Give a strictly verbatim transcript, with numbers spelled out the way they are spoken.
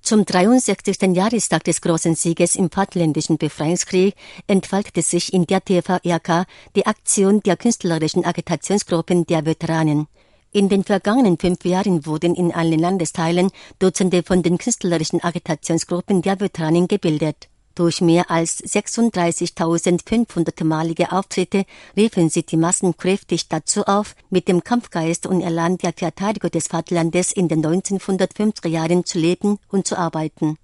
Zum dreiundsechzigsten Jahrestag des großen Sieges im Vaterländischen Befreiungskrieg entfaltete sich in der T V R K die Aktion der künstlerischen Agitationsgruppen der Veteranen. In den vergangenen fünf Jahren wurden in allen Landesteilen Dutzende von den künstlerischen Agitationsgruppen der Veteranen gebildet. Durch mehr als sechsunddreißigtausendfünfhundert-malige Auftritte riefen sie die Massen kräftig dazu auf, mit dem Kampfgeist und Elan der Verteidigung des Vaterlandes in den neunzehnhundertfünfziger Jahren zu leben und zu arbeiten.